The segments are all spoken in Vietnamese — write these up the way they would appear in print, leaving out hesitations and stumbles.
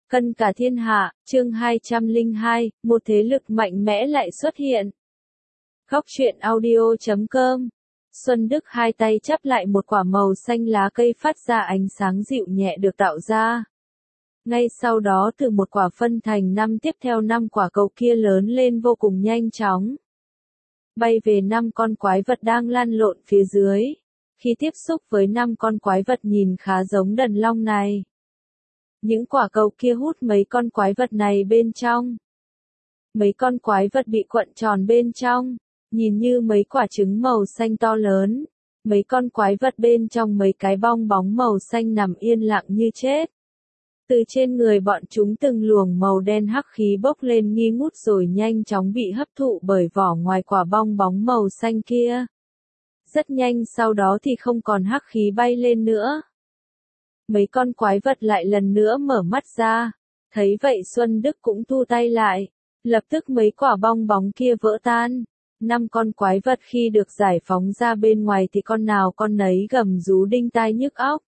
Cân cả thiên hạ, chương 202, một thế lực mạnh mẽ lại xuất hiện. Góc truyện audio.com. Xuân Đức hai tay chắp lại một quả màu xanh lá cây phát ra ánh sáng dịu nhẹ được tạo ra. Ngay sau đó từ một quả phân thành năm tiếp theo năm quả cầu kia lớn lên vô cùng nhanh chóng. Bay về 5 con quái vật đang lăn lộn phía dưới. Khi tiếp xúc với 5 con quái vật nhìn khá giống đần long này. Những quả cầu kia hút mấy con quái vật này bên trong. Mấy con quái vật bị cuộn tròn bên trong, nhìn như mấy quả trứng màu xanh to lớn. Mấy con quái vật bên trong mấy cái bong bóng màu xanh nằm yên lặng như chết. Từ trên người bọn chúng từng luồng màu đen hắc khí bốc lên nghi ngút rồi nhanh chóng bị hấp thụ bởi vỏ ngoài quả bong bóng màu xanh kia. Rất nhanh sau đó thì không còn hắc khí bay lên nữa. Mấy con quái vật lại lần nữa mở mắt ra. Thấy vậy Xuân Đức cũng thu tay lại. Lập tức mấy quả bong bóng kia vỡ tan. 5 con quái vật khi được giải phóng ra bên ngoài thì con nào con nấy gầm rú đinh tai nhức óc.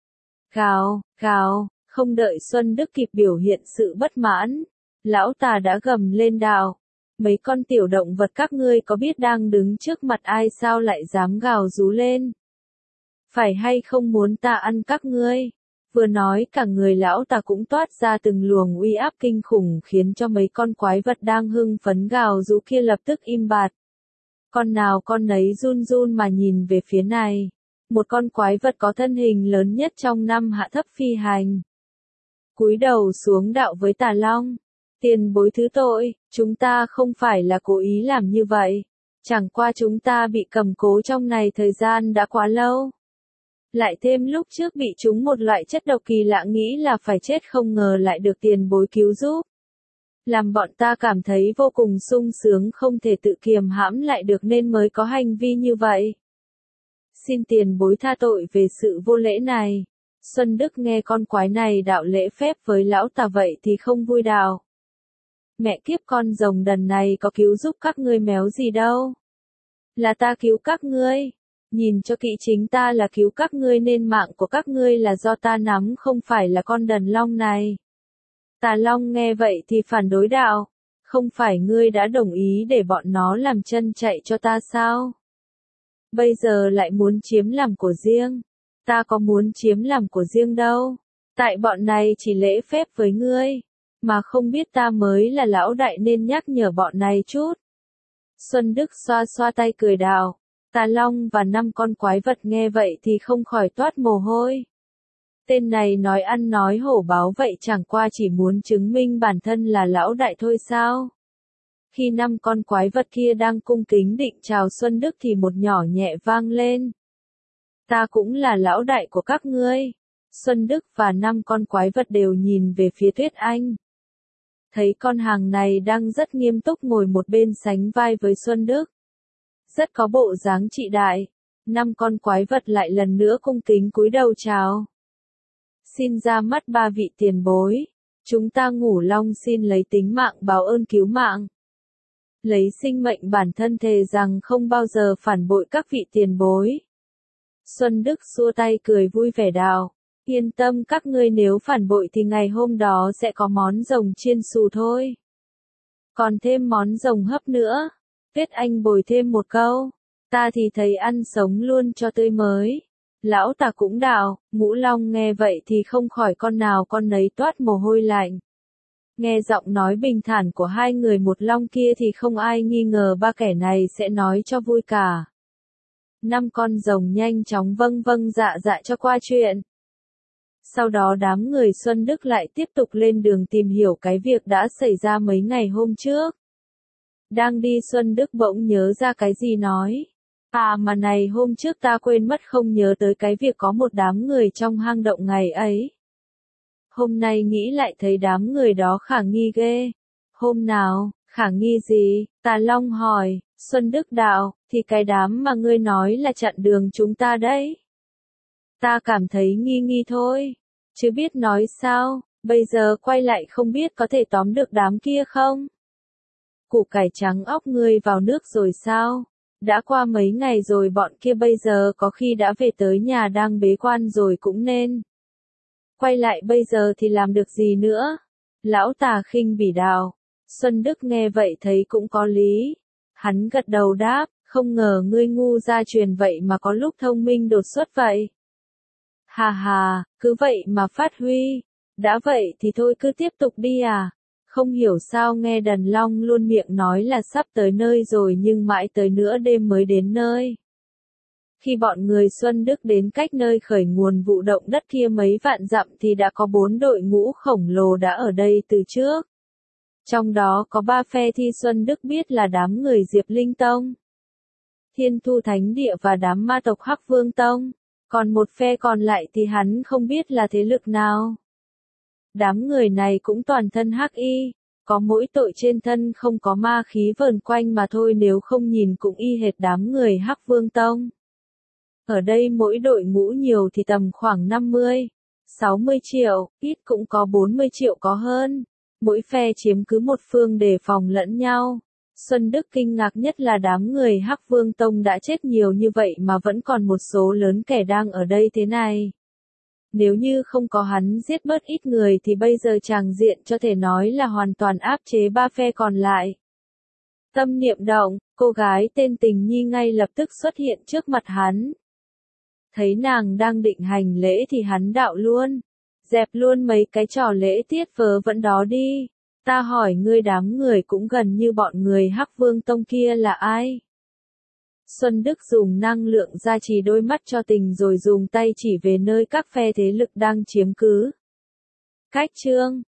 Gào, gào, không đợi Xuân Đức kịp biểu hiện sự bất mãn. Lão Tà đã gầm lên đào. Mấy con tiểu động vật các ngươi có biết đang đứng trước mặt ai sao lại dám gào rú lên? Phải hay không muốn ta ăn các ngươi? Vừa nói cả người lão Tà cũng toát ra từng luồng uy áp kinh khủng khiến cho mấy con quái vật đang hưng phấn gào rú kia lập tức im bặt. Con nào con nấy run run mà nhìn về phía này. Một con quái vật có thân hình lớn nhất trong năm hạ thấp phi hành. Cúi đầu xuống đạo với Tà Long. Tiền bối thứ tội, chúng ta không phải là cố ý làm như vậy. Chẳng qua chúng ta bị cầm cố trong này thời gian đã quá lâu. Lại thêm lúc trước bị trúng một loại chất độc kỳ lạ nghĩ là phải chết không ngờ lại được tiền bối cứu giúp. Làm bọn ta cảm thấy vô cùng sung sướng không thể tự kiềm hãm lại được nên mới có hành vi như vậy. Xin tiền bối tha tội về sự vô lễ này. Xuân Đức nghe con quái này đạo lễ phép với lão Tà vậy thì không vui đào. Mẹ kiếp con rồng đần này có cứu giúp các ngươi méo gì đâu. Là ta cứu các ngươi. Nhìn cho kỹ chính ta là cứu các ngươi nên mạng của các ngươi là do ta nắm không phải là con đần long này. Tà Long nghe vậy thì phản đối đạo. Không phải ngươi đã đồng ý để bọn nó làm chân chạy cho ta sao? Bây giờ lại muốn chiếm làm của riêng. Ta có muốn chiếm làm của riêng đâu. Tại bọn này chỉ lễ phép với ngươi. Mà không biết ta mới là lão đại nên nhắc nhở bọn này chút. Xuân Đức xoa xoa tay cười đào. Tà Long và 5 con quái vật nghe vậy thì không khỏi toát mồ hôi. Tên này nói ăn nói hổ báo vậy chẳng qua chỉ muốn chứng minh bản thân là lão đại thôi sao. Khi 5 con quái vật kia đang cung kính định chào Xuân Đức thì một nhỏ nhẹ vang lên. Ta cũng là lão đại của các ngươi. Xuân Đức và 5 con quái vật đều nhìn về phía Tuyết Anh. Thấy con hàng này đang rất nghiêm túc ngồi một bên sánh vai với Xuân Đức. Rất có bộ dáng trị đại. 5 con quái vật lại lần nữa cung kính cúi đầu chào. Xin ra mắt 3 vị tiền bối. Chúng ta Ngũ Long xin lấy tính mạng báo ơn cứu mạng. Lấy sinh mệnh bản thân thề rằng không bao giờ phản bội các vị tiền bối. Xuân Đức xua tay cười vui vẻ đào. Yên tâm các ngươi nếu phản bội thì ngày hôm đó sẽ có món rồng chiên xù thôi. Còn thêm món rồng hấp nữa. Tuyết Anh bồi thêm một câu. Ta thì thấy ăn sống luôn cho tươi mới. Lão Tà cũng đào. Ngũ Long nghe vậy thì không khỏi con nào con nấy toát mồ hôi lạnh. Nghe giọng nói bình thản của hai người một long kia thì không ai nghi ngờ ba kẻ này sẽ nói cho vui cả. 5 con rồng nhanh chóng vâng vâng dạ dạ cho qua chuyện. Sau đó đám người Xuân Đức lại tiếp tục lên đường tìm hiểu cái việc đã xảy ra mấy ngày hôm trước. Đang đi Xuân Đức bỗng nhớ ra cái gì nói. À mà này hôm trước ta quên mất không nhớ tới cái việc có một đám người trong hang động ngày ấy. Hôm nay nghĩ lại thấy đám người đó khả nghi ghê. Hôm nào, khả nghi gì? Tà Long hỏi. Xuân Đức đạo, thì cái đám mà ngươi nói là chặn đường chúng ta đấy. Ta cảm thấy nghi nghi thôi. Chứ biết nói sao, bây giờ quay lại không biết có thể tóm được đám kia không? Củ cải trắng óc ngươi vào nước rồi sao? Đã qua mấy ngày rồi bọn kia bây giờ có khi đã về tới nhà đang bế quan rồi cũng nên. Quay lại bây giờ thì làm được gì nữa? Lão tà khinh bỉ đạo. Xuân Đức nghe vậy thấy cũng có lý. Hắn gật đầu đáp, không ngờ ngươi ngu gia truyền vậy mà có lúc thông minh đột xuất vậy. Hà hà, cứ vậy mà phát huy. Đã vậy thì thôi cứ tiếp tục đi à. Không hiểu sao nghe Đần Long luôn miệng nói là sắp tới nơi rồi nhưng mãi tới nửa đêm mới đến nơi. Khi bọn người Xuân Đức đến cách nơi khởi nguồn vụ động đất kia mấy vạn dặm thì đã có 4 đội ngũ khổng lồ đã ở đây từ trước. Trong đó có 3 phe thi Xuân Đức biết là đám người Diệp Linh Tông, Thiên Thu Thánh Địa và đám ma tộc Hắc Vương Tông. Còn một phe còn lại thì hắn không biết là thế lực nào. Đám người này cũng toàn thân hắc y, có mỗi tội trên thân không có ma khí vờn quanh mà thôi, nếu không nhìn cũng y hệt đám người Hắc Vương Tông. Ở đây mỗi đội ngũ nhiều thì tầm khoảng 50, 60 triệu, ít cũng có 40 triệu có hơn. Mỗi phe chiếm cứ một phương đề phòng lẫn nhau. Xuân Đức kinh ngạc nhất là đám người Hắc Vương Tông đã chết nhiều như vậy mà vẫn còn một số lớn kẻ đang ở đây thế này. Nếu như không có hắn giết bớt ít người thì bây giờ tràng diện cho thể nói là hoàn toàn áp chế 3 phe còn lại. Tâm niệm động, cô gái tên Tình Nhi ngay lập tức xuất hiện trước mặt hắn. Thấy nàng đang định hành lễ thì hắn đạo luôn. Dẹp luôn mấy cái trò lễ tiết vớ vẩn đó đi. Ta hỏi ngươi, đám người cũng gần như bọn người Hắc Vương Tông kia là ai? Xuân Đức dùng năng lượng gia trì đôi mắt cho Tình rồi dùng tay chỉ về nơi các phe thế lực đang chiếm cứ. Cách chương